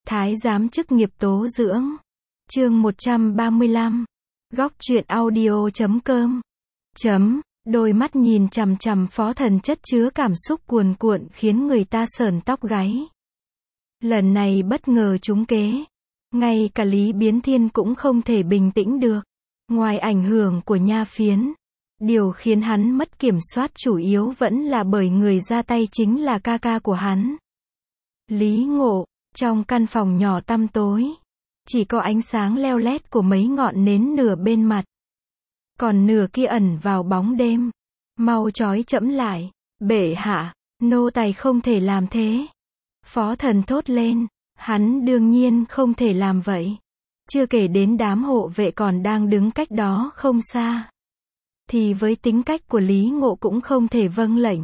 Thái giám chức nghiệp tố dưỡng. Chương 135. Góc truyện audio.com. Đôi mắt nhìn chằm chằm Phó Thần chất chứa cảm xúc cuồn cuộn khiến người ta sởn tóc gáy. Lần này bất ngờ trúng kế. Ngay cả Lý Biến Thiên cũng không thể bình tĩnh được. Ngoài ảnh hưởng của nha phiến, điều khiến hắn mất kiểm soát chủ yếu vẫn là bởi người ra tay chính là ca ca của hắn. Lý Ngộ. Trong căn phòng nhỏ tăm tối, chỉ có ánh sáng leo lét của mấy ngọn nến nửa bên mặt. Còn nửa kia ẩn vào bóng đêm. Mau trói trẫm lại, bệ hạ, nô tài không thể làm thế. Phó Thần thốt lên, hắn đương nhiên không thể làm vậy. Chưa kể đến đám hộ vệ còn đang đứng cách đó không xa. Thì với tính cách của Lý Ngộ cũng không thể vâng lệnh.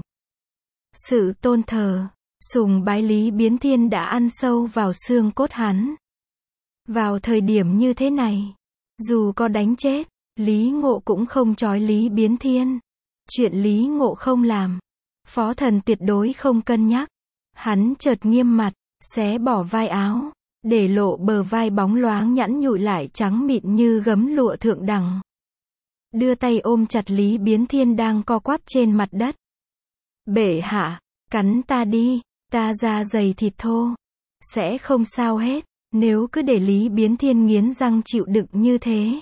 Sự tôn thờ, sùng bái Lý Biến Thiên đã ăn sâu vào xương cốt hắn. Vào thời điểm như thế này, dù có đánh chết, Lý Ngộ cũng không trói Lý Biến Thiên. Chuyện Lý Ngộ không làm, Phó Thần tuyệt đối không cân nhắc. Hắn chợt nghiêm mặt, xé bỏ vai áo, để lộ bờ vai bóng loáng nhẵn nhụi lại trắng mịn như gấm lụa thượng đẳng. Đưa tay ôm chặt Lý Biến Thiên đang co quắp trên mặt đất. Bệ hạ, cắn ta đi, ta da dày thịt thô. Sẽ không sao hết, nếu cứ để Lý Biến Thiên nghiến răng chịu đựng như thế.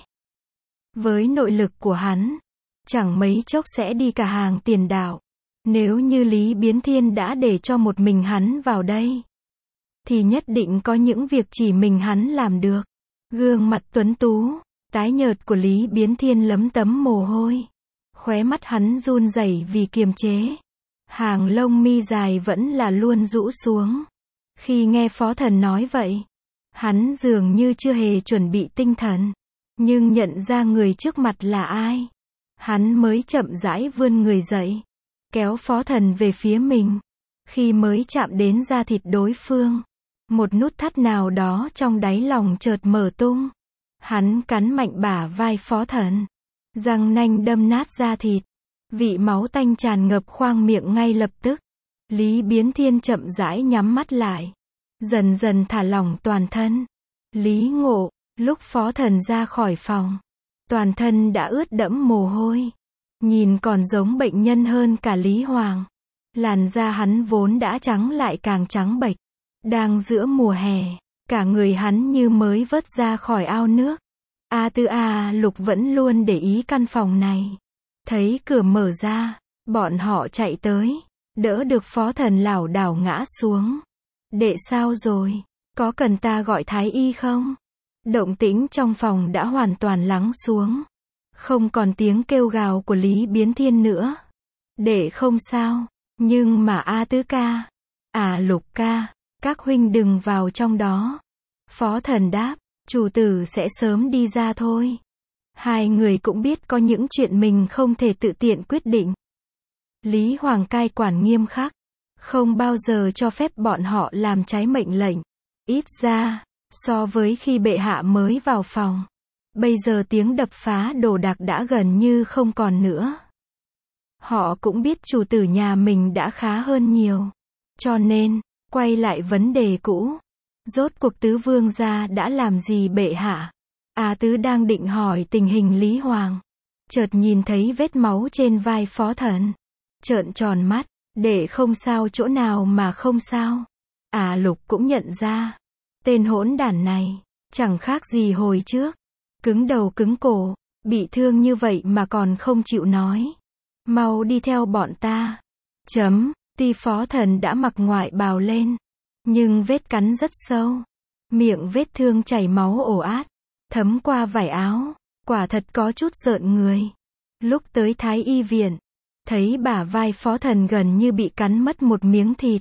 Với nội lực của hắn, chẳng mấy chốc sẽ đi cả hàng tiền đạo. Nếu như Lý Biến Thiên đã để cho một mình hắn vào đây, thì nhất định có những việc chỉ mình hắn làm được. Gương mặt tuấn tú, tái nhợt của Lý Biến Thiên lấm tấm mồ hôi. Khóe mắt hắn run rẩy vì kiềm chế. Hàng lông mi dài vẫn là luôn rũ xuống. Khi nghe Phó Thần nói vậy, hắn dường như chưa hề chuẩn bị tinh thần. Nhưng nhận ra người trước mặt là ai, hắn mới chậm rãi vươn người dậy, kéo Phó Thần về phía mình. Khi mới chạm đến da thịt đối phương, một nút thắt nào đó trong đáy lòng chợt mở tung. Hắn cắn mạnh bả vai Phó Thần, răng nanh đâm nát da thịt. Vị máu tanh tràn ngập khoang miệng ngay lập tức. Lý Biến Thiên chậm rãi nhắm mắt lại, dần dần thả lỏng toàn thân. Lý Ngộ, lúc Phó Thần ra khỏi phòng, toàn thân đã ướt đẫm mồ hôi, nhìn còn giống bệnh nhân hơn cả Lý Hoàng. Làn da hắn vốn đã trắng lại càng trắng bệch. Đang giữa mùa hè, cả người hắn như mới vớt ra khỏi ao nước. Lục vẫn luôn để ý căn phòng này. Thấy cửa mở ra, bọn họ chạy tới, đỡ được Phó Thần lảo đảo ngã xuống. Đệ sao rồi? Có cần ta gọi thái y không? Động tĩnh trong phòng đã hoàn toàn lắng xuống. Không còn tiếng kêu gào của Lý Biến Thiên nữa. Đệ không sao, nhưng mà Lục ca, các huynh đừng vào trong đó. Phó Thần đáp, chủ tử sẽ sớm đi ra thôi. Hai người cũng biết có những chuyện mình không thể tự tiện quyết định. Lý Hoàng cai quản nghiêm khắc, không bao giờ cho phép bọn họ làm trái mệnh lệnh. Ít ra, so với khi bệ hạ mới vào phòng, bây giờ tiếng đập phá đồ đạc đã gần như không còn nữa. Họ cũng biết chủ tử nhà mình đã khá hơn nhiều. Cho nên, quay lại vấn đề cũ. Rốt cuộc tứ vương gia đã làm gì bệ hạ? Tứ đang định hỏi tình hình Lý Hoàng, chợt nhìn thấy vết máu trên vai Phó Thần, trợn tròn mắt, để không sao chỗ nào mà không sao. Lục cũng nhận ra, tên hỗn đản này, chẳng khác gì hồi trước, cứng đầu cứng cổ, bị thương như vậy mà còn không chịu nói. Mau đi theo bọn ta. Tuy Phó Thần đã mặc ngoại bào lên, nhưng vết cắn rất sâu, miệng vết thương chảy máu ồ ạt, thấm qua vải áo, quả thật có chút rợn người. Lúc tới Thái y viện, thấy bả vai Phó Thần gần như bị cắn mất một miếng thịt.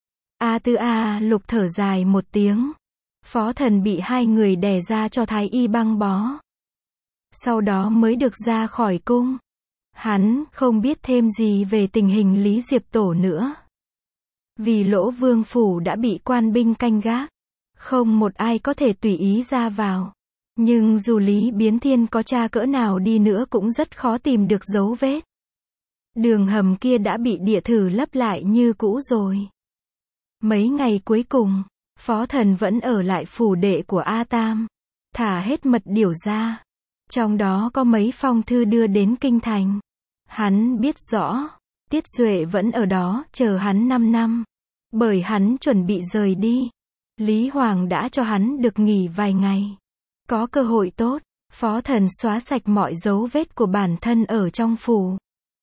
Lục thở dài một tiếng. Phó Thần bị hai người đè ra cho Thái y băng bó. Sau đó mới được ra khỏi cung. Hắn không biết thêm gì về tình hình Lý Diệp Tổ nữa. Vì Lỗ Vương phủ đã bị quan binh canh gác, không một ai có thể tùy ý ra vào. Nhưng dù Lý Biến Thiên có tra cỡ nào đi nữa cũng rất khó tìm được dấu vết. Đường hầm kia đã bị địa thử lấp lại như cũ rồi. Mấy ngày cuối cùng, Phó Thần vẫn ở lại phủ đệ của A Tam, thả hết mật điểu ra. Trong đó có mấy phong thư đưa đến kinh thành. Hắn biết rõ, Tiết Duệ vẫn ở đó chờ hắn 5 năm. Bởi hắn chuẩn bị rời đi, Lý Hoàng đã cho hắn được nghỉ vài ngày. Có cơ hội tốt, Phó Thần xóa sạch mọi dấu vết của bản thân ở trong phủ.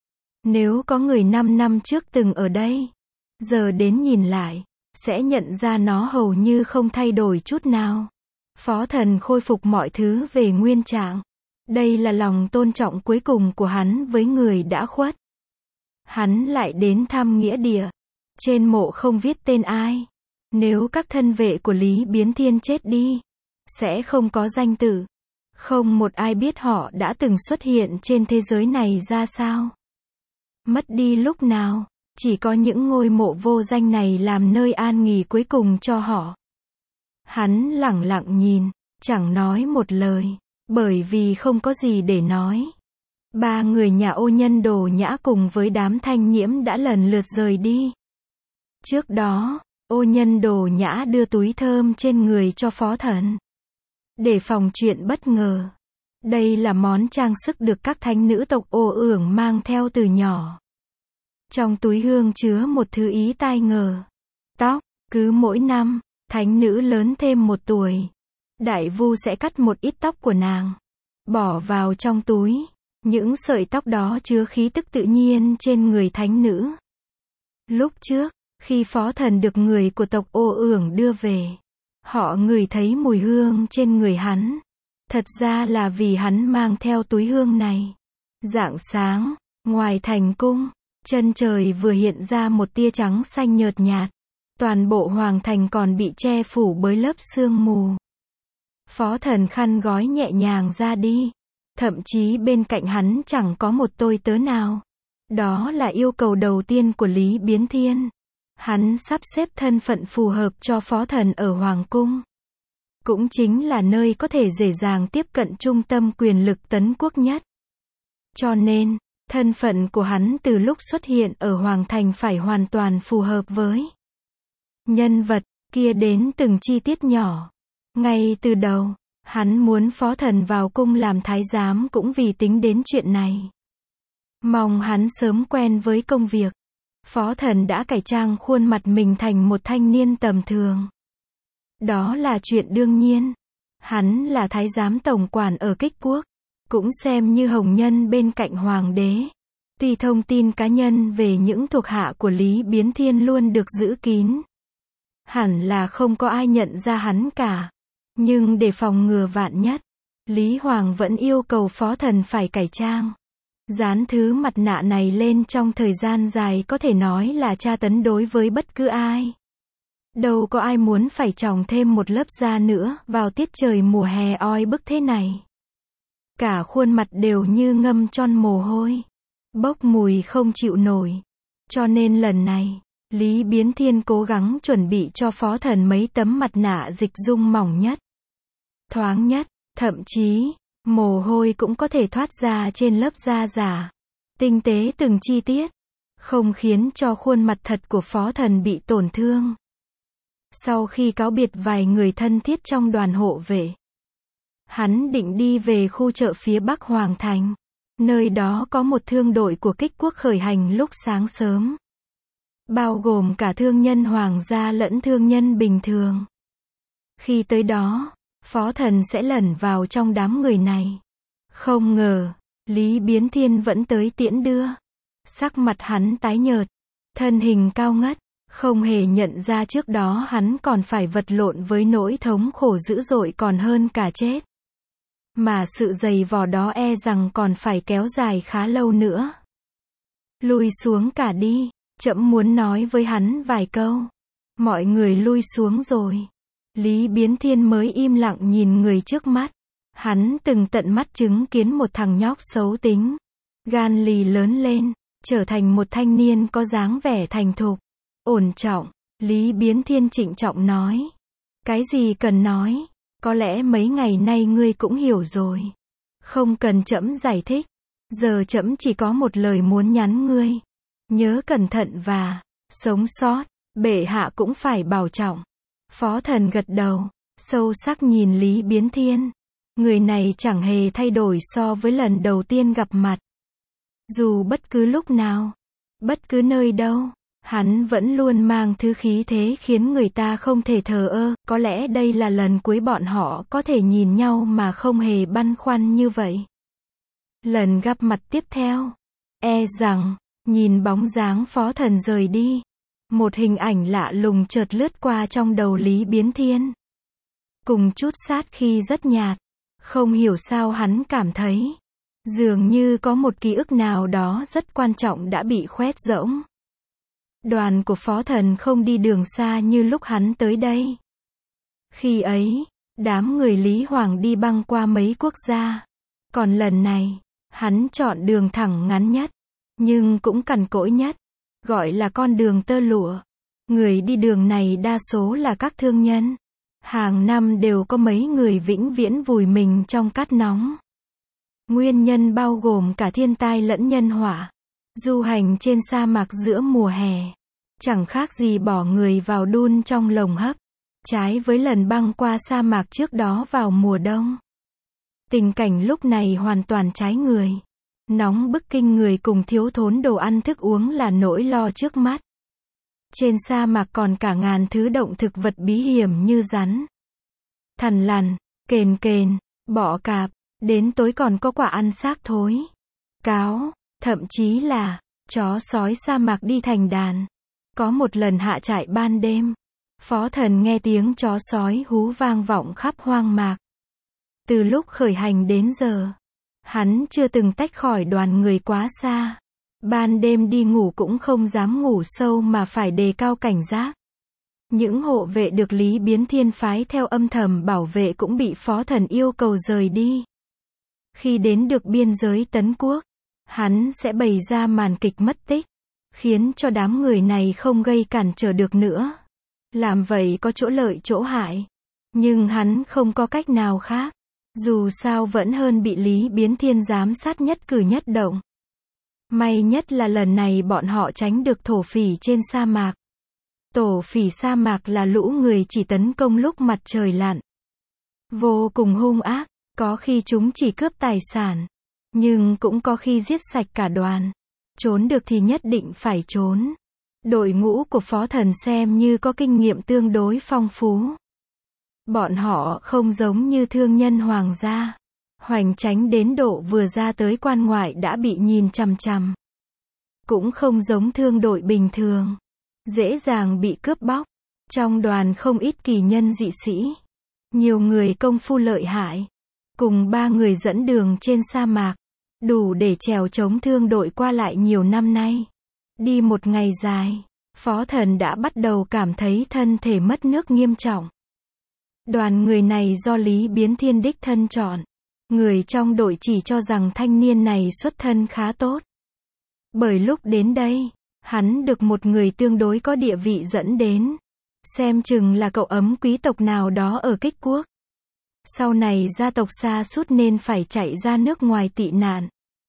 Nếu có người 5 năm trước từng ở đây, giờ đến nhìn lại, sẽ nhận ra nó hầu như không thay đổi chút nào. Phó Thần khôi phục mọi thứ về nguyên trạng. Đây là lòng tôn trọng cuối cùng của hắn với người đã khuất. Hắn lại đến thăm nghĩa địa. Trên mộ không viết tên ai. Nếu các thân vệ của Lý Biến Thiên chết đi, sẽ không có danh tử. Không một ai biết họ đã từng xuất hiện trên thế giới này ra sao. Mất đi lúc nào, chỉ có những ngôi mộ vô danh này làm nơi an nghỉ cuối cùng cho họ. Hắn lẳng lặng nhìn, chẳng nói một lời, bởi vì không có gì để nói. 3 người nhà Ô Nhân Đồ Nhã cùng với đám Thanh Nhiễm đã lần lượt rời đi. Trước đó, Ô Nhân Đồ Nhã đưa túi thơm trên người cho Phó Thần, để phòng chuyện bất ngờ. Đây là món trang sức được các thánh nữ tộc Ô Ưởng mang theo từ nhỏ. Trong túi hương chứa một thứ ý tai ngờ. Tóc, cứ mỗi năm, thánh nữ lớn thêm 1 tuổi, Đại Vu sẽ cắt một ít tóc của nàng, bỏ vào trong túi. Những sợi tóc đó chứa khí tức tự nhiên trên người thánh nữ. Lúc trước, khi Phó Thần được người của tộc Ô Ưởng đưa về, họ ngửi thấy mùi hương trên người hắn. Thật ra là vì hắn mang theo túi hương này. Rạng sáng, ngoài thành cung, chân trời vừa hiện ra một tia trắng xanh nhợt nhạt. Toàn bộ hoàng thành còn bị che phủ bởi lớp sương mù. Phó Thần khăn gói nhẹ nhàng ra đi. Thậm chí bên cạnh hắn chẳng có một tôi tớ nào. Đó là yêu cầu đầu tiên của Lý Biến Thiên. Hắn sắp xếp thân phận phù hợp cho Phó Thần ở Hoàng Cung. Cũng chính là nơi có thể dễ dàng tiếp cận trung tâm quyền lực Tấn Quốc nhất. Cho nên, thân phận của hắn từ lúc xuất hiện ở Hoàng Thành phải hoàn toàn phù hợp với nhân vật kia đến từng chi tiết nhỏ. Ngay từ đầu, hắn muốn Phó Thần vào cung làm thái giám cũng vì tính đến chuyện này. Mong hắn sớm quen với công việc. Phó Thần đã cải trang khuôn mặt mình thành một thanh niên tầm thường. Đó là chuyện đương nhiên. Hắn là thái giám tổng quản ở Kích Quốc, cũng xem như hồng nhân bên cạnh hoàng đế. Tuy thông tin cá nhân về những thuộc hạ của Lý Biến Thiên luôn được giữ kín, hẳn là không có ai nhận ra hắn cả. Nhưng để phòng ngừa vạn nhất, Lý Hoàng vẫn yêu cầu Phó Thần phải cải trang. Dán thứ mặt nạ này lên trong thời gian dài có thể nói là tra tấn đối với bất cứ ai. Đâu có ai muốn phải chồng thêm một lớp da nữa vào tiết trời mùa hè oi bức thế này. Cả khuôn mặt đều như ngâm tròn mồ hôi, bốc mùi không chịu nổi. Cho nên lần này, Lý Biến Thiên cố gắng chuẩn bị cho Phó Thần mấy tấm mặt nạ dịch dung mỏng nhất, thoáng nhất, thậm chí, mồ hôi cũng có thể thoát ra trên lớp da giả. Tinh tế từng chi tiết, không khiến cho khuôn mặt thật của Phó Thần bị tổn thương. Sau khi cáo biệt vài người thân thiết trong đoàn hộ vệ, hắn định đi về khu chợ phía Bắc Hoàng Thành. Nơi đó có một thương đội của Kích Quốc khởi hành lúc sáng sớm, bao gồm cả thương nhân hoàng gia lẫn thương nhân bình thường. Khi tới đó, Phó Thần sẽ lẩn vào trong đám người này. Không ngờ, Lý Biến Thiên vẫn tới tiễn đưa. Sắc mặt hắn tái nhợt, thân hình cao ngất, không hề nhận ra trước đó hắn còn phải vật lộn với nỗi thống khổ dữ dội còn hơn cả chết. Mà sự dày vò đó e rằng còn phải kéo dài khá lâu nữa. Lui xuống cả đi, trẫm muốn nói với hắn vài câu. Mọi người lui xuống rồi. Lý Biến Thiên mới im lặng nhìn người trước mắt. Hắn từng tận mắt chứng kiến một thằng nhóc xấu tính, gan lì lớn lên, trở thành một thanh niên có dáng vẻ thành thục, ổn trọng. Lý Biến Thiên trịnh trọng nói. Cái gì cần nói, có lẽ mấy ngày nay ngươi cũng hiểu rồi. Không cần trẫm giải thích. Giờ trẫm chỉ có một lời muốn nhắn ngươi. Nhớ cẩn thận và sống sót, bệ hạ cũng phải bảo trọng. Phó Thần gật đầu, sâu sắc nhìn Lý Biến Thiên. Người này chẳng hề thay đổi so với lần đầu tiên gặp mặt. Dù bất cứ lúc nào, bất cứ nơi đâu, hắn vẫn luôn mang thứ khí thế khiến người ta không thể thờ ơ. Có lẽ đây là lần cuối bọn họ có thể nhìn nhau mà không hề băn khoăn như vậy. Lần gặp mặt tiếp theo, e rằng, nhìn bóng dáng Phó Thần rời đi, một hình ảnh lạ lùng chợt lướt qua trong đầu Lý Biến Thiên. Cùng chút sát khi rất nhạt, không hiểu sao hắn cảm thấy, dường như có một ký ức nào đó rất quan trọng đã bị khoét rỗng. Đoàn của Phó Thần không đi đường xa như lúc hắn tới đây. Khi ấy, đám người Lý Hoàng đi băng qua mấy quốc gia. Còn lần này, hắn chọn đường thẳng ngắn nhất, nhưng cũng cằn cỗi nhất, gọi là con đường tơ lụa. Người đi đường này đa số là các thương nhân. Hàng năm đều có mấy người vĩnh viễn vùi mình trong cát nóng. Nguyên nhân bao gồm cả thiên tai lẫn nhân họa. Du hành trên sa mạc giữa mùa hè, chẳng khác gì bỏ người vào đun trong lồng hấp. Trái với lần băng qua sa mạc trước đó vào mùa đông. Tình cảnh lúc này hoàn toàn trái người. Nóng bức kinh người cùng thiếu thốn đồ ăn thức uống là nỗi lo trước mắt. Trên sa mạc còn cả ngàn thứ động thực vật bí hiểm như rắn, thằn lằn, kền kền, bọ cạp, đến tối còn có quả ăn xác thối, cáo, thậm chí là chó sói sa mạc đi thành đàn. Có một lần hạ trại ban đêm, Phó Thần nghe tiếng chó sói hú vang vọng khắp hoang mạc. Từ lúc khởi hành đến giờ, hắn chưa từng tách khỏi đoàn người quá xa. Ban đêm đi ngủ cũng không dám ngủ sâu mà phải đề cao cảnh giác. Những hộ vệ được Lý Biến Thiên phái theo âm thầm bảo vệ cũng bị Phó Thần yêu cầu rời đi. Khi đến được biên giới Tấn Quốc, hắn sẽ bày ra màn kịch mất tích, khiến cho đám người này không gây cản trở được nữa. Làm vậy có chỗ lợi chỗ hại, nhưng hắn không có cách nào khác. Dù sao vẫn hơn bị Lý Biến Thiên giám sát nhất cử nhất động. May nhất là lần này bọn họ tránh được thổ phỉ trên sa mạc. Thổ phỉ sa mạc là lũ người chỉ tấn công lúc mặt trời lặn. Vô cùng hung ác, có khi chúng chỉ cướp tài sản, nhưng cũng có khi giết sạch cả đoàn. Trốn được thì nhất định phải trốn. Đội ngũ của Phó Thần xem như có kinh nghiệm tương đối phong phú. Bọn họ không giống như thương nhân hoàng gia, hoành tránh đến độ vừa ra tới quan ngoại đã bị nhìn chằm chằm. Cũng không giống thương đội bình thường, dễ dàng bị cướp bóc. Trong đoàn không ít kỳ nhân dị sĩ, nhiều người công phu lợi hại, cùng 3 người dẫn đường trên sa mạc, đủ để chèo chống thương đội qua lại nhiều năm nay. Đi một ngày dài, Phó Thần đã bắt đầu cảm thấy thân thể mất nước nghiêm trọng. Đoàn người này do Lý Biến Thiên đích thân chọn. Người trong đội chỉ cho rằng thanh niên này xuất thân khá tốt. Bởi lúc đến đây, hắn được một người tương đối có địa vị dẫn đến. Xem chừng là cậu ấm quý tộc nào đó ở Kích Quốc. Sau này gia tộc sa sút nên phải chạy ra nước ngoài tị nạn.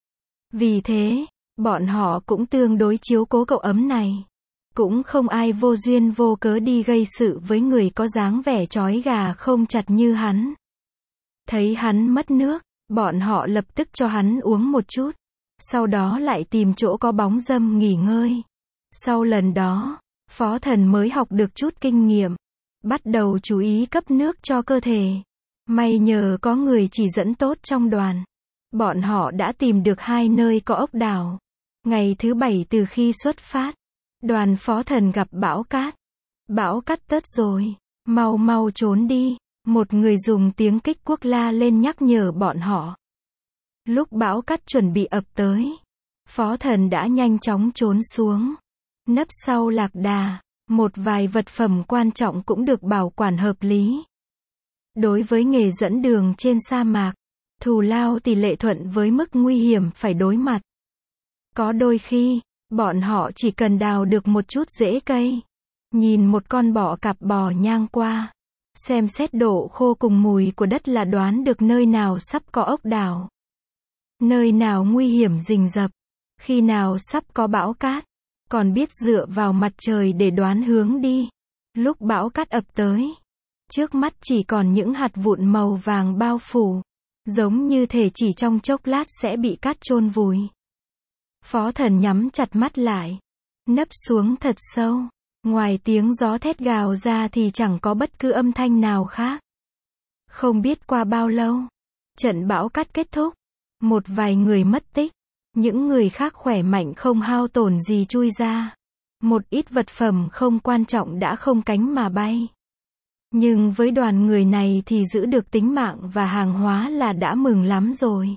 Vì thế, bọn họ cũng tương đối chiếu cố cậu ấm này. Cũng không ai vô duyên vô cớ đi gây sự với người có dáng vẻ trói gà không chặt như hắn. Thấy hắn mất nước, bọn họ lập tức cho hắn uống một chút. Sau đó lại tìm chỗ có bóng râm nghỉ ngơi. Sau lần đó, Phó Thần mới học được chút kinh nghiệm. Bắt đầu chú ý cấp nước cho cơ thể. May nhờ có người chỉ dẫn tốt trong đoàn. Bọn họ đã tìm được 2 nơi có ốc đảo. Ngày thứ 7 từ khi xuất phát, đoàn Phó Thần gặp bão cát. Bão cát tất rồi, mau mau trốn đi. Một người dùng tiếng Kích Quốc la lên nhắc nhở bọn họ. Lúc bão cát chuẩn bị ập tới, Phó Thần đã nhanh chóng trốn xuống. Nấp sau lạc đà, một vài vật phẩm quan trọng cũng được bảo quản hợp lý. Đối với nghề dẫn đường trên sa mạc, thù lao tỷ lệ thuận với mức nguy hiểm phải đối mặt. Có đôi khi, bọn họ chỉ cần đào được một chút rễ cây, nhìn một con bọ cạp bò nhang qua, xem xét độ khô cùng mùi của đất là đoán được nơi nào sắp có ốc đảo, nơi nào nguy hiểm rình rập, khi nào sắp có bão cát, còn biết dựa vào mặt trời để đoán hướng đi. Lúc bão cát ập tới, trước mắt chỉ còn những hạt vụn màu vàng bao phủ, giống như thể chỉ trong chốc lát sẽ bị cát chôn vùi. Phó Thần nhắm chặt mắt lại, nấp xuống thật sâu. Ngoài tiếng gió thét gào ra thì chẳng có bất cứ âm thanh nào khác. Không biết qua bao lâu, trận bão cát kết thúc. Một vài người mất tích, những người khác khỏe mạnh không hao tổn gì chui ra. Một ít vật phẩm không quan trọng đã không cánh mà bay. Nhưng với đoàn người này thì giữ được tính mạng và hàng hóa là đã mừng lắm rồi.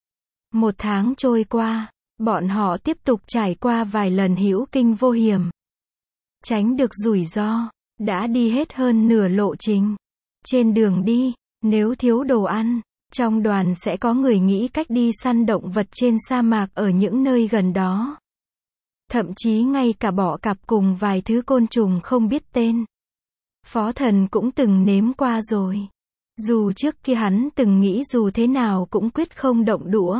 1 tháng trôi qua, bọn họ tiếp tục trải qua vài lần hữu kinh vô hiểm. Tránh được rủi ro, đã đi hết hơn nửa lộ trình. Trên đường đi, nếu thiếu đồ ăn, trong đoàn sẽ có người nghĩ cách đi săn động vật trên sa mạc ở những nơi gần đó. Thậm chí ngay cả bọ cạp cùng vài thứ côn trùng không biết tên. Phó Thần cũng từng nếm qua rồi. Dù trước kia hắn từng nghĩ dù thế nào cũng quyết không động đũa.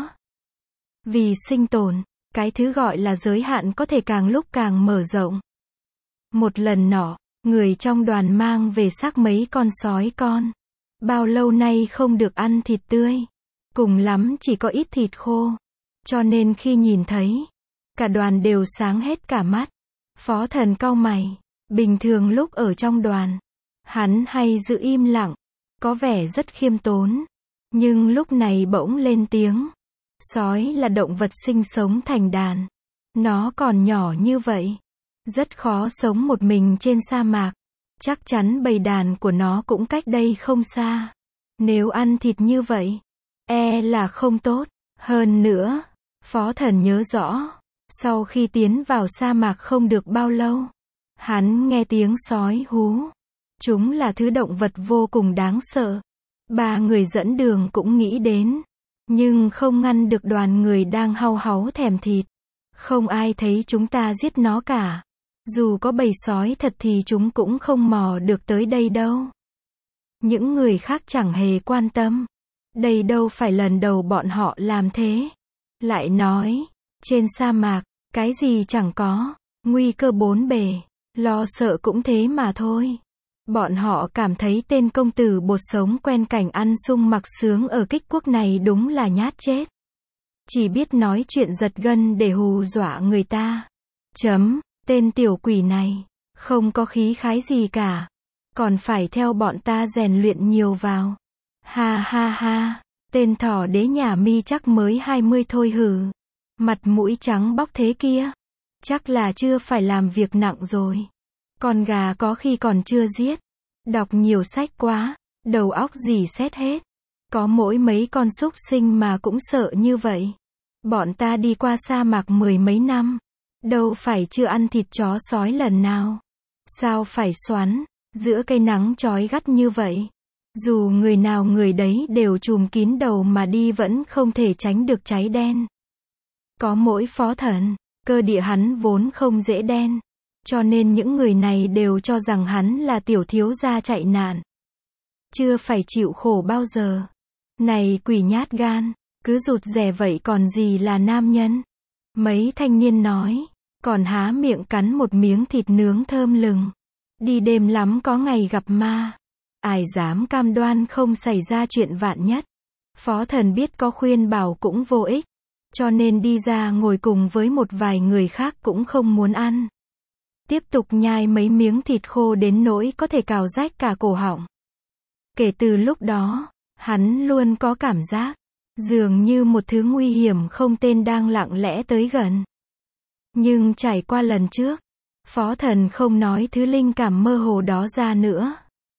Vì sinh tồn, cái thứ gọi là giới hạn có thể càng lúc càng mở rộng. Một lần nọ, người trong đoàn mang về xác mấy con sói con. Bao lâu nay không được ăn thịt tươi. Cùng lắm chỉ có ít thịt khô. Cho nên khi nhìn thấy, cả đoàn đều sáng hết cả mắt. Phó Thần cau mày. Bình thường lúc ở trong đoàn, hắn hay giữ im lặng, có vẻ rất khiêm tốn. Nhưng lúc này bỗng lên tiếng. Sói là động vật sinh sống thành đàn. Nó còn nhỏ như vậy. Rất khó sống một mình trên sa mạc. Chắc chắn bầy đàn của nó cũng cách đây không xa. Nếu ăn thịt như vậy, là không tốt. Hơn nữa, Phó Thần nhớ rõ, sau khi tiến vào sa mạc không được bao lâu, hắn nghe tiếng sói hú. Chúng là thứ động vật vô cùng đáng sợ. 3 người dẫn đường cũng nghĩ đến, nhưng không ngăn được đoàn người đang hau háu thèm thịt. Không ai thấy chúng ta giết nó cả. Dù có bầy sói thật thì chúng cũng không mò được tới đây đâu. Những người khác chẳng hề quan tâm. Đây đâu phải lần đầu bọn họ làm thế. Lại nói, trên sa mạc, cái gì chẳng có, nguy cơ bốn bề, lo sợ cũng thế mà thôi. Bọn họ cảm thấy tên công tử bột sống quen cảnh ăn sung mặc sướng ở Kích Quốc này đúng là nhát chết. Chỉ biết nói chuyện giật gân để hù dọa người ta. Tên tiểu quỷ này, không có khí khái gì cả. Còn phải theo bọn ta rèn luyện nhiều vào. Ha ha ha, tên thỏ đế nhà mi chắc mới 20 thôi hử. Mặt mũi trắng bóc thế kia. Chắc là chưa phải làm việc nặng rồi. Con gà có khi còn chưa giết. Đọc nhiều sách quá, đầu óc gì xét hết. Có mỗi mấy con súc sinh mà cũng sợ như vậy. Bọn ta đi qua sa mạc 10 mấy năm. Đâu phải chưa ăn thịt chó sói lần nào. Sao phải xoắn, giữa cây nắng chói gắt như vậy. Dù người nào người đấy đều trùm kín đầu mà đi vẫn không thể tránh được cháy đen. Có mỗi Phó Thần, cơ địa hắn vốn không dễ đen. Cho nên những người này đều cho rằng hắn là tiểu thiếu gia chạy nạn. Chưa phải chịu khổ bao giờ. Này quỷ nhát gan, cứ rụt rè vậy còn gì là nam nhân. Mấy thanh niên nói, còn há miệng cắn một miếng thịt nướng thơm lừng. Đi đêm lắm có ngày gặp ma. Ai dám cam đoan không xảy ra chuyện vạn nhất. Phó Thần biết có khuyên bảo cũng vô ích. Cho nên đi ra ngồi cùng với một vài người khác cũng không muốn ăn. Tiếp tục nhai mấy miếng thịt khô đến nỗi có thể cào rách cả cổ họng. Kể từ lúc đó, hắn luôn có cảm giác, dường như một thứ nguy hiểm không tên đang lặng lẽ tới gần. Nhưng trải qua lần trước, Phó Thần không nói thứ linh cảm mơ hồ đó ra nữa.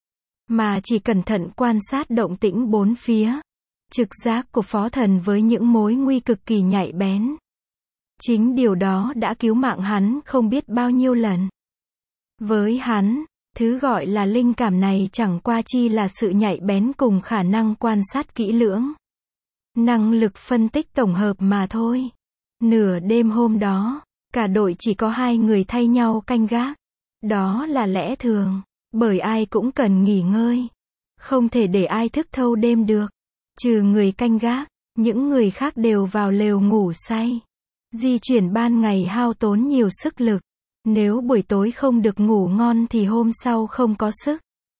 Mà chỉ cẩn thận quan sát động tĩnh bốn phía. Trực giác của Phó Thần với những mối nguy cực kỳ nhạy bén. Chính điều đó đã cứu mạng hắn không biết bao nhiêu lần. Với hắn, thứ gọi là linh cảm này chẳng qua chi là sự nhạy bén cùng khả năng quan sát kỹ lưỡng. Năng lực phân tích tổng hợp mà thôi. Nửa đêm hôm đó, cả đội chỉ có 2 người thay nhau canh gác. Đó là lẽ thường, bởi ai cũng cần nghỉ ngơi. Không thể để ai thức thâu đêm được. Trừ người canh gác, những người khác đều vào lều ngủ say. Di chuyển ban ngày hao tốn nhiều sức lực, Nếu buổi tối không được ngủ ngon thì hôm sau không có sức.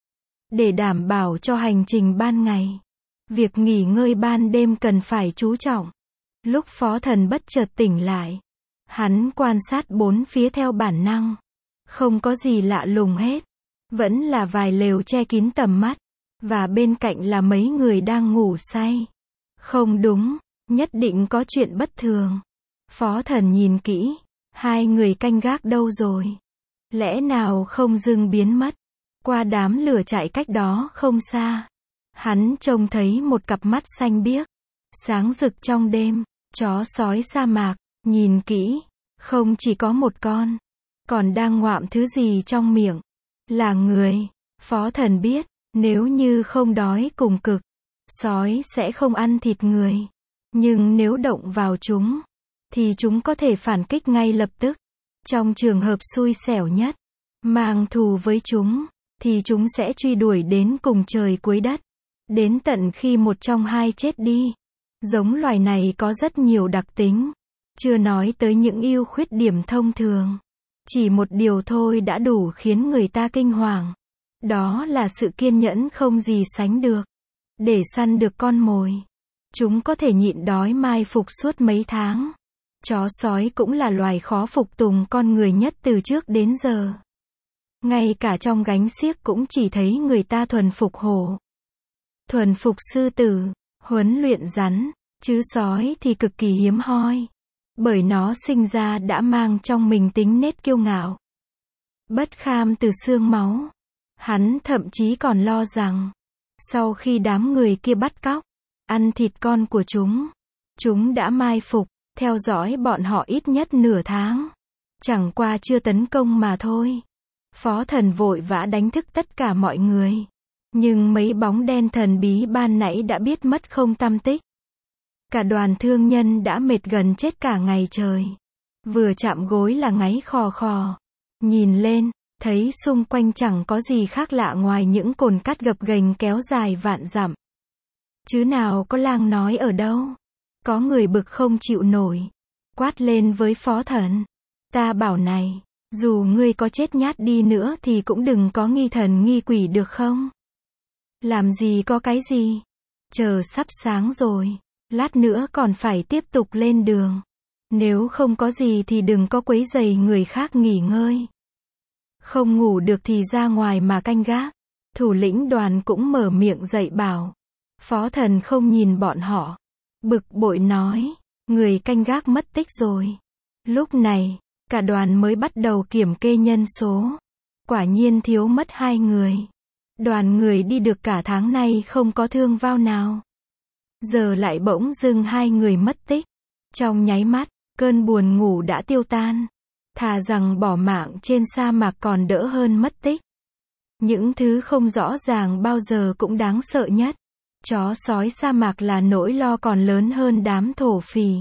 Để đảm bảo cho hành trình ban ngày, việc nghỉ ngơi ban đêm cần phải chú trọng. Lúc Phó Thần bất chợt tỉnh lại, hắn quan sát bốn phía theo bản năng. Không có gì lạ lùng hết. Vẫn là vài lều che kín tầm mắt. Và bên cạnh là mấy người đang ngủ say. Không đúng, nhất định có chuyện bất thường. Phó Thần nhìn kỹ, hai người canh gác đâu rồi? Lẽ nào không dưng biến mất? Qua đám lửa chạy cách đó không xa, hắn trông thấy một cặp mắt xanh biếc, sáng rực trong đêm, chó sói sa mạc. Nhìn kỹ, không chỉ có một con, còn đang ngoạm thứ gì trong miệng. Là người. Phó Thần biết, nếu như không đói cùng cực, sói sẽ không ăn thịt người. Nhưng nếu động vào chúng, thì chúng có thể phản kích ngay lập tức. Trong trường hợp xui xẻo nhất, mang thù với chúng, thì chúng sẽ truy đuổi đến cùng trời cuối đất. Đến tận khi một trong hai chết đi. Giống loài này có rất nhiều đặc tính. Chưa nói tới những ưu khuyết điểm thông thường. Chỉ một điều thôi đã đủ khiến người ta kinh hoàng. Đó là sự kiên nhẫn không gì sánh được. Để săn được con mồi, chúng có thể nhịn đói mai phục suốt mấy tháng. Chó sói cũng là loài khó phục tùng con người nhất từ trước đến giờ. Ngay cả trong gánh xiếc cũng chỉ thấy người ta thuần phục hổ, thuần phục sư tử, huấn luyện rắn, chứ sói thì cực kỳ hiếm hoi. Bởi nó sinh ra đã mang trong mình tính nết kiêu ngạo, bất kham từ xương máu. Hắn thậm chí còn lo rằng, sau khi đám người kia bắt cóc, ăn thịt con của chúng đã mai phục, theo dõi bọn họ ít nhất nửa tháng. Chẳng qua chưa tấn công mà thôi. Phó Thần vội vã đánh thức tất cả mọi người. Nhưng mấy bóng đen thần bí ban nãy đã biết mất không tăm tích. Cả đoàn thương nhân đã mệt gần chết cả ngày trời. Vừa chạm gối là ngáy khò khò. Nhìn lên, thấy xung quanh chẳng có gì khác lạ ngoài những cồn cát gập ghềnh kéo dài vạn dặm. Chứ nào có lang nói ở đâu. Có người bực không chịu nổi, quát lên với Phó Thần. Ta bảo này, dù ngươi có chết nhát đi nữa thì cũng đừng có nghi thần nghi quỷ được không? Làm gì có cái gì? Chờ sắp sáng rồi, lát nữa còn phải tiếp tục lên đường. Nếu không có gì thì đừng có quấy rầy người khác nghỉ ngơi. Không ngủ được thì ra ngoài mà canh gác. Thủ lĩnh đoàn cũng mở miệng dạy bảo. Phó Thần không nhìn bọn họ, bực bội nói, người canh gác mất tích rồi. Lúc này, cả đoàn mới bắt đầu kiểm kê nhân số. Quả nhiên thiếu mất 2 người. Đoàn người đi được cả tháng nay không có thương vong nào. Giờ lại bỗng dưng 2 người mất tích. Trong nháy mắt, cơn buồn ngủ đã tiêu tan. Thà rằng bỏ mạng trên sa mạc còn đỡ hơn mất tích. Những thứ không rõ ràng bao giờ cũng đáng sợ nhất. Chó sói sa mạc là nỗi lo còn lớn hơn đám thổ phỉ.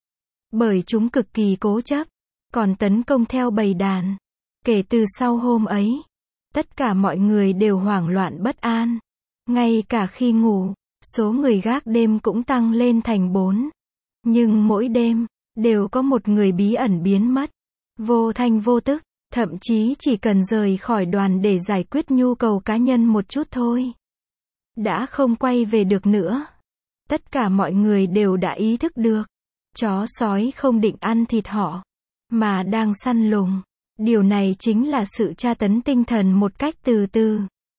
Bởi chúng cực kỳ cố chấp, còn tấn công theo bầy đàn. Kể từ sau hôm ấy, tất cả mọi người đều hoảng loạn bất an. Ngay cả khi ngủ, số người gác đêm cũng tăng lên thành 4. Nhưng mỗi đêm, đều có một người bí ẩn biến mất. Vô thanh vô tức, thậm chí chỉ cần rời khỏi đoàn để giải quyết nhu cầu cá nhân một chút thôi. Đã không quay về được nữa. Tất cả mọi người đều đã ý thức được. Chó sói không định ăn thịt họ, mà đang săn lùng. Điều này chính là sự tra tấn tinh thần một cách từ từ.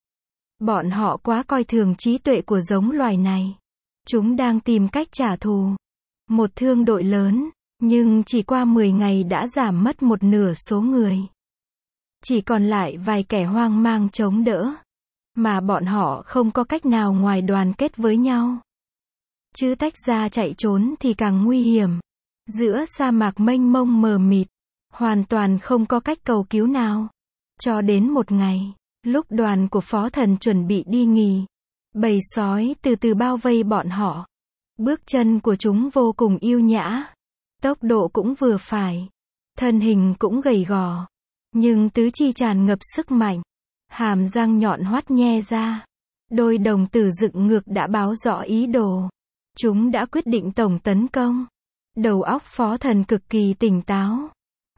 Bọn họ quá coi thường trí tuệ của giống loài này. Chúng đang tìm cách trả thù. Một thương đội lớn, nhưng chỉ qua 10 ngày đã giảm mất một nửa số người. Chỉ còn lại vài kẻ hoang mang chống đỡ. Mà bọn họ không có cách nào ngoài đoàn kết với nhau. Chứ tách ra chạy trốn thì càng nguy hiểm. Giữa sa mạc mênh mông mờ mịt, hoàn toàn không có cách cầu cứu nào. Cho đến một ngày, lúc đoàn của Phó Thần chuẩn bị đi nghỉ, bầy sói từ từ bao vây bọn họ. Bước chân của chúng vô cùng yêu nhã, tốc độ cũng vừa phải, thân hình cũng gầy gò, nhưng tứ chi tràn ngập sức mạnh, hàm răng nhọn hoắt nhe ra, đôi đồng tử dựng ngược đã báo rõ ý đồ. Chúng đã quyết định tổng tấn công. Đầu óc Phó Thần cực kỳ tỉnh táo.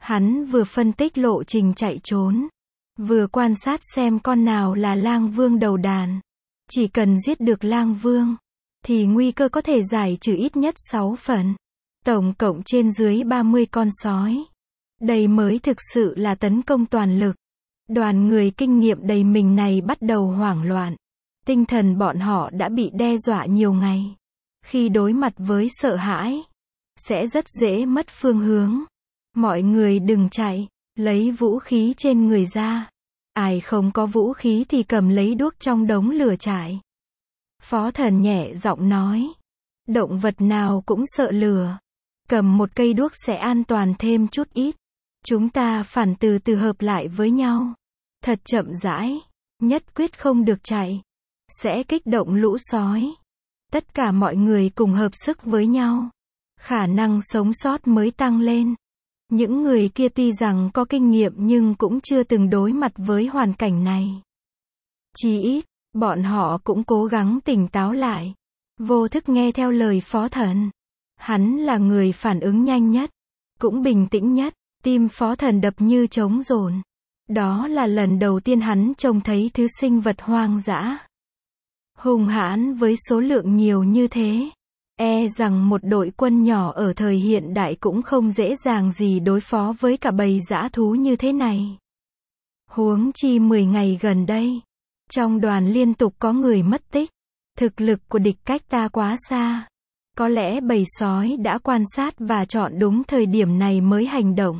Hắn vừa phân tích lộ trình chạy trốn, vừa quan sát xem con nào là lang vương đầu đàn. Chỉ cần giết được lang vương, thì nguy cơ có thể giải trừ ít nhất 6 phần. Tổng cộng trên dưới 30 con sói. Đây mới thực sự là tấn công toàn lực. Đoàn người kinh nghiệm đầy mình này bắt đầu hoảng loạn. Tinh thần bọn họ đã bị đe dọa nhiều ngày. Khi đối mặt với sợ hãi, sẽ rất dễ mất phương hướng. Mọi người đừng chạy, lấy vũ khí trên người ra. Ai không có vũ khí thì cầm lấy đuốc trong đống lửa trại. Phó Thần nhẹ giọng nói. Động vật nào cũng sợ lửa. Cầm một cây đuốc sẽ an toàn thêm chút ít. Chúng ta phản từ từ hợp lại với nhau. Thật chậm rãi, nhất quyết không được chạy. Sẽ kích động lũ sói. Tất cả mọi người cùng hợp sức với nhau. Khả năng sống sót mới tăng lên. Những người kia tuy rằng có kinh nghiệm nhưng cũng chưa từng đối mặt với hoàn cảnh này. Chí ít, bọn họ cũng cố gắng tỉnh táo lại. Vô thức nghe theo lời Phó Thần. Hắn là người phản ứng nhanh nhất, cũng bình tĩnh nhất. Tim Phó Thần đập như trống dồn. Đó là lần đầu tiên hắn trông thấy thứ sinh vật hoang dã. Hung hãn với số lượng nhiều như thế. E rằng một đội quân nhỏ ở thời hiện đại cũng không dễ dàng gì đối phó với cả bầy dã thú như thế này. Huống chi 10 ngày gần đây, trong đoàn liên tục có người mất tích. Thực lực của địch cách ta quá xa. Có lẽ bầy sói đã quan sát và chọn đúng thời điểm này mới hành động.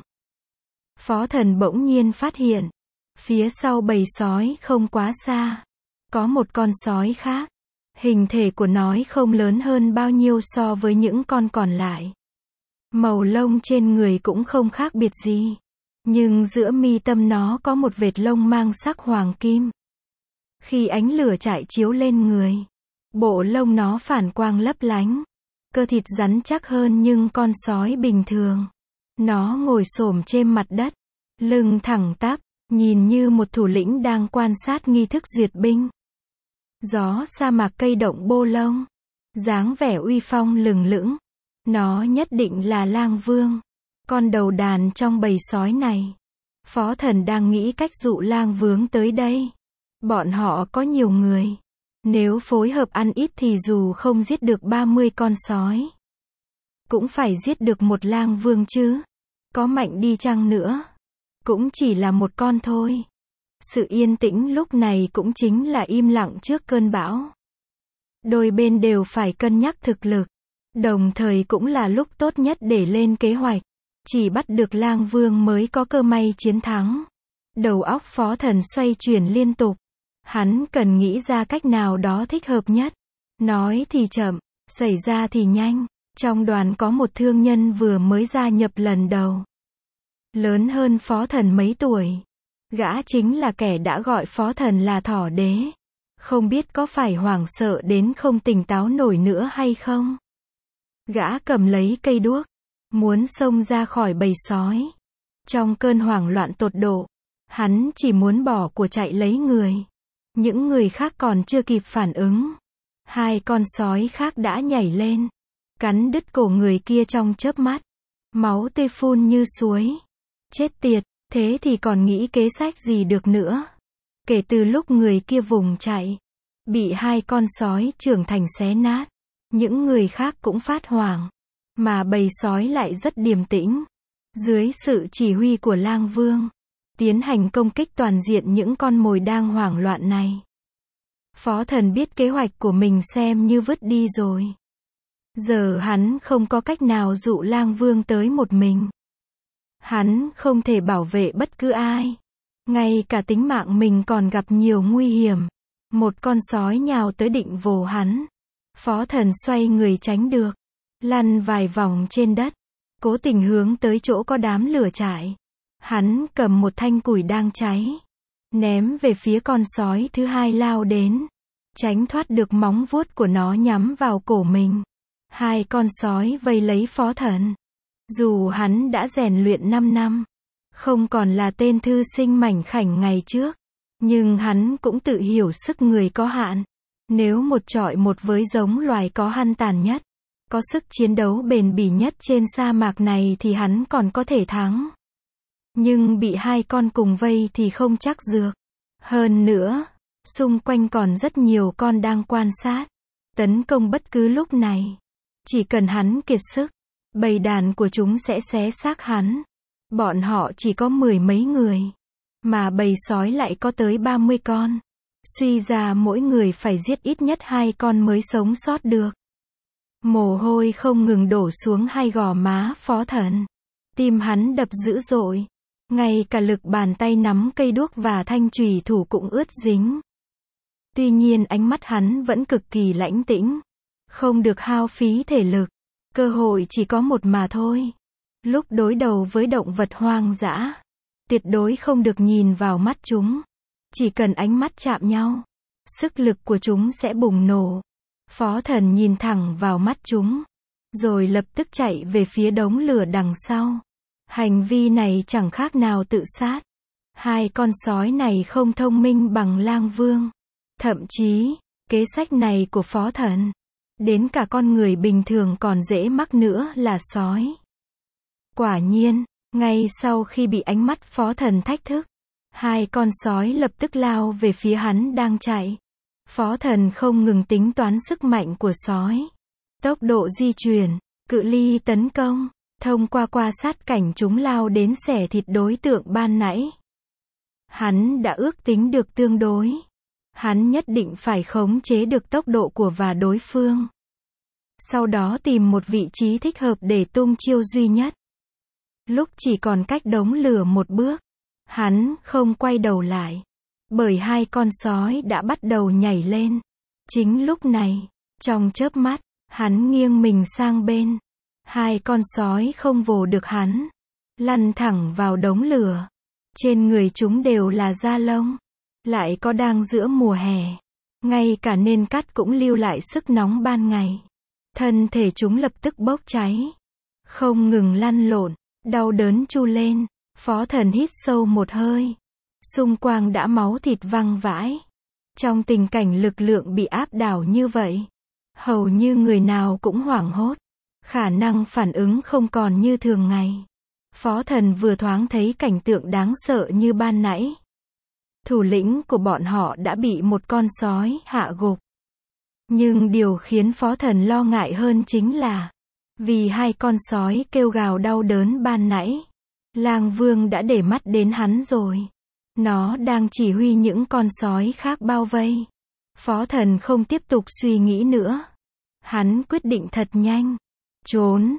Phó Thần bỗng nhiên phát hiện, phía sau bầy sói không quá xa, có một con sói khác. Hình thể của nó không lớn hơn bao nhiêu so với những con còn lại. Màu lông trên người cũng không khác biệt gì. Nhưng giữa mi tâm nó có một vệt lông mang sắc hoàng kim. Khi ánh lửa trại chiếu lên người, bộ lông nó phản quang lấp lánh. Cơ thịt rắn chắc hơn nhưng con sói bình thường. Nó ngồi xổm trên mặt đất, lưng thẳng tắp, nhìn như một thủ lĩnh đang quan sát nghi thức duyệt binh. Gió sa mạc cây động bô lông, dáng vẻ uy phong lừng lững. Nó nhất định là lang vương, con đầu đàn trong bầy sói này. Phó Thần đang nghĩ cách dụ lang vương tới đây. Bọn họ có nhiều người. Nếu phối hợp ăn ít thì dù không giết được 30 con sói, cũng phải giết được một lang vương chứ. Có mạnh đi chăng nữa, cũng chỉ là một con thôi. Sự yên tĩnh lúc này cũng chính là im lặng trước cơn bão. Đôi bên đều phải cân nhắc thực lực, đồng thời cũng là lúc tốt nhất để lên kế hoạch. Chỉ bắt được lang vương mới có cơ may chiến thắng. Đầu óc Phó Thần xoay chuyển liên tục. Hắn cần nghĩ ra cách nào đó thích hợp nhất. Nói thì chậm, xảy ra thì nhanh. Trong đoàn có một thương nhân vừa mới gia nhập lần đầu. Lớn hơn Phó Thần mấy tuổi. Gã chính là kẻ đã gọi Phó Thần là Thỏ Đế. Không biết có phải hoảng sợ đến không tỉnh táo nổi nữa hay không? Gã cầm lấy cây đuốc, muốn xông ra khỏi bầy sói. Trong cơn hoảng loạn tột độ, hắn chỉ muốn bỏ của chạy lấy người. Những người khác còn chưa kịp phản ứng. Hai con sói khác đã nhảy lên, cắn đứt cổ người kia trong chớp mắt. Máu tươi phun như suối. Chết tiệt, thế thì còn nghĩ kế sách gì được nữa. Kể từ lúc người kia vùng chạy, bị hai con sói trưởng thành xé nát, những người khác cũng phát hoảng. Mà bầy sói lại rất điềm tĩnh. Dưới sự chỉ huy của lang vương, tiến hành công kích toàn diện những con mồi đang hoảng loạn này. Phó Thần biết kế hoạch của mình xem như vứt đi rồi. Giờ hắn không có cách nào dụ lang vương tới một mình. Hắn không thể bảo vệ bất cứ ai. Ngay cả tính mạng mình còn gặp nhiều nguy hiểm. Một con sói nhào tới định vồ hắn. Phó Thần xoay người tránh được. Lăn vài vòng trên đất. Cố tình hướng tới chỗ có đám lửa trại. Hắn cầm một thanh củi đang cháy. Ném về phía con sói thứ hai lao đến. Tránh thoát được móng vuốt của nó nhắm vào cổ mình. Hai con sói vây lấy Phó Thần. Dù hắn đã rèn luyện 5 năm, không còn là tên thư sinh mảnh khảnh ngày trước, nhưng hắn cũng tự hiểu sức người có hạn. Nếu một chọi một với giống loài có hăn tàn nhất, có sức chiến đấu bền bỉ nhất trên sa mạc này thì hắn còn có thể thắng. Nhưng bị hai con cùng vây thì không chắc dược. Hơn nữa, xung quanh còn rất nhiều con đang quan sát, tấn công bất cứ lúc này. Chỉ cần hắn kiệt sức, bầy đàn của chúng sẽ xé xác hắn. Bọn họ chỉ có 10 mấy người, mà bầy sói lại có tới 30 con. Suy ra mỗi người phải giết ít nhất 2 con mới sống sót được. Mồ hôi không ngừng đổ xuống hai gò má Phó Thần. Tim hắn đập dữ dội. Ngay cả lực bàn tay nắm cây đuốc và thanh chùy thủ cũng ướt dính. Tuy nhiên ánh mắt hắn vẫn cực kỳ lãnh tĩnh. Không được hao phí thể lực. Cơ hội chỉ có một mà thôi. Lúc đối đầu với động vật hoang dã, tuyệt đối không được nhìn vào mắt chúng. Chỉ cần ánh mắt chạm nhau, sức lực của chúng sẽ bùng nổ. Phó Thần nhìn thẳng vào mắt chúng, rồi lập tức chạy về phía đống lửa đằng sau. Hành vi này chẳng khác nào tự sát. Hai con sói này không thông minh bằng Lang Vương. Thậm chí, kế sách này của Phó Thần, đến cả con người bình thường còn dễ mắc nữa là sói. Quả nhiên, ngay sau khi bị ánh mắt Phó Thần thách thức, hai con sói lập tức lao về phía hắn đang chạy. Phó Thần không ngừng tính toán sức mạnh của sói, tốc độ di chuyển, cự ly tấn công, thông qua quan sát cảnh chúng lao đến xẻ thịt đối tượng ban nãy. Hắn đã ước tính được tương đối. Hắn nhất định phải khống chế được tốc độ của đối phương. Sau đó tìm một vị trí thích hợp để tung chiêu duy nhất. Lúc chỉ còn cách đống lửa một bước, hắn không quay đầu lại, bởi hai con sói đã bắt đầu nhảy lên. Chính lúc này, trong chớp mắt, hắn nghiêng mình sang bên. Hai con sói không vồ được hắn, lăn thẳng vào đống lửa. Trên người chúng đều là da lông, lại có đang giữa mùa hè. Ngay cả nền cát cũng lưu lại sức nóng ban ngày. Thân thể chúng lập tức bốc cháy, không ngừng lăn lộn, đau đớn tru lên. Phó Thần hít sâu một hơi. Xung quanh đã máu thịt văng vãi. Trong tình cảnh lực lượng bị áp đảo như vậy, hầu như người nào cũng hoảng hốt. Khả năng phản ứng không còn như thường ngày. Phó Thần vừa thoáng thấy cảnh tượng đáng sợ như ban nãy. Thủ lĩnh của bọn họ đã bị một con sói hạ gục. Nhưng điều khiến Phó Thần lo ngại hơn chính là, vì hai con sói kêu gào đau đớn ban nãy, Lang Vương đã để mắt đến hắn rồi. Nó đang chỉ huy những con sói khác bao vây. Phó Thần không tiếp tục suy nghĩ nữa. Hắn quyết định thật nhanh. Trốn.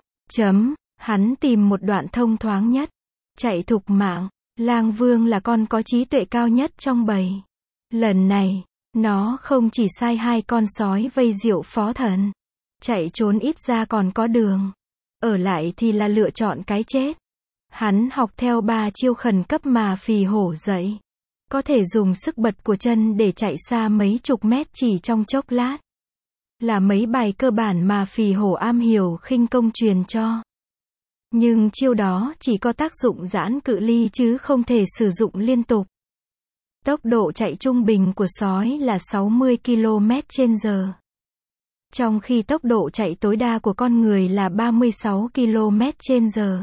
Hắn tìm một đoạn thông thoáng nhất. Chạy thục mạng. Lang Vương là con có trí tuệ cao nhất trong bầy. Lần này, nó không chỉ sai hai con sói vây diệu Phó Thần. Chạy trốn ít ra còn có đường. Ở lại thì là lựa chọn cái chết. Hắn học theo 3 chiêu khẩn cấp mà phì hổ dạy. Có thể dùng sức bật của chân để chạy xa mấy chục mét chỉ trong chốc lát. Là mấy bài cơ bản mà phì hổ am hiểu khinh công truyền cho. Nhưng chiêu đó chỉ có tác dụng giãn cự ly chứ không thể sử dụng liên tục. Tốc độ chạy trung bình của sói là 60 km/h. Trong khi tốc độ chạy tối đa của con người là 36 km/h.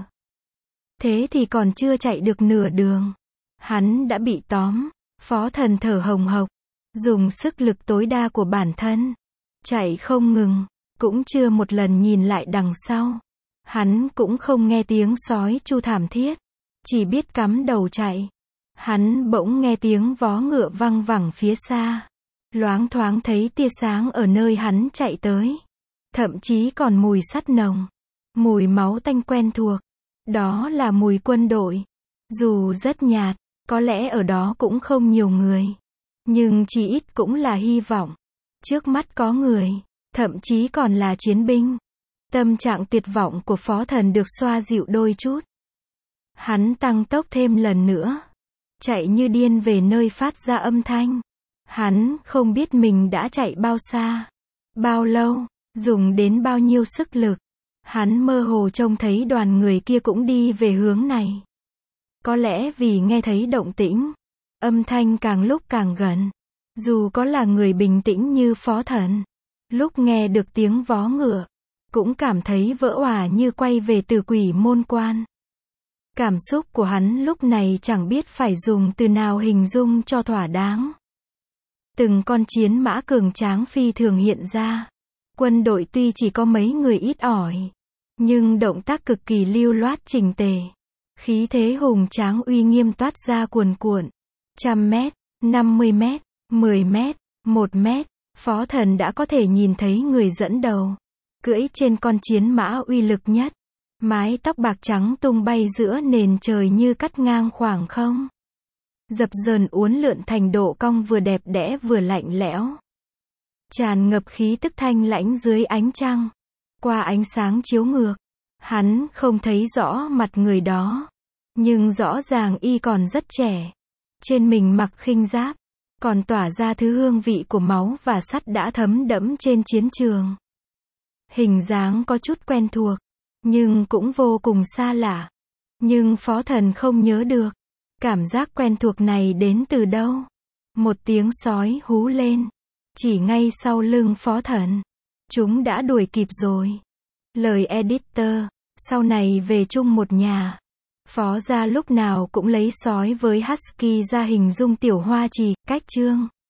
Thế thì còn chưa chạy được nửa đường. Hắn đã bị tóm. Phó Thần thở hồng hộc, dùng sức lực tối đa của bản thân. Chạy không ngừng, cũng chưa một lần nhìn lại đằng sau. Hắn cũng không nghe tiếng sói tru thảm thiết, chỉ biết cắm đầu chạy. Hắn bỗng nghe tiếng vó ngựa văng vẳng phía xa. Loáng thoáng thấy tia sáng ở nơi hắn chạy tới. Thậm chí còn mùi sắt nồng. Mùi máu tanh quen thuộc. Đó là mùi quân đội. Dù rất nhạt, có lẽ ở đó cũng không nhiều người. Nhưng chỉ ít cũng là hy vọng. Trước mắt có người, thậm chí còn là chiến binh. Tâm trạng tuyệt vọng của Phó Thần được xoa dịu đôi chút. Hắn tăng tốc thêm lần nữa. Chạy như điên về nơi phát ra âm thanh. Hắn không biết mình đã chạy bao xa, bao lâu, dùng đến bao nhiêu sức lực. Hắn mơ hồ trông thấy đoàn người kia cũng đi về hướng này. Có lẽ vì nghe thấy động tĩnh, âm thanh càng lúc càng gần. Dù có là người bình tĩnh như Phó Thần, lúc nghe được tiếng vó ngựa, cũng cảm thấy vỡ òa như quay về từ Quỷ Môn Quan. Cảm xúc của hắn lúc này chẳng biết phải dùng từ nào hình dung cho thỏa đáng. Từng con chiến mã cường tráng phi thường hiện ra. Quân đội tuy chỉ có mấy người ít ỏi, nhưng động tác cực kỳ lưu loát chỉnh tề. Khí thế hùng tráng uy nghiêm toát ra cuồn cuộn. 100 mét, 50 mét, 10 mét, 1 mét, Phó Thần đã có thể nhìn thấy người dẫn đầu. Cưỡi trên con chiến mã uy lực nhất. Mái tóc bạc trắng tung bay giữa nền trời như cắt ngang khoảng không. Dập dờn uốn lượn thành độ cong vừa đẹp đẽ vừa lạnh lẽo. Tràn ngập khí tức thanh lãnh dưới ánh trăng. Qua ánh sáng chiếu ngược, hắn không thấy rõ mặt người đó. Nhưng rõ ràng y còn rất trẻ. Trên mình mặc khinh giáp, còn tỏa ra thứ hương vị của máu và sắt đã thấm đẫm trên chiến trường. Hình dáng có chút quen thuộc, nhưng cũng vô cùng xa lạ. Nhưng Phó Thần không nhớ được, cảm giác quen thuộc này đến từ đâu. Một tiếng sói hú lên, chỉ ngay sau lưng Phó Thần. Chúng đã đuổi kịp rồi. Lời editor, sau này về chung một nhà. Phó gia lúc nào cũng lấy sói với husky ra hình dung tiểu hoa trì, cách chương.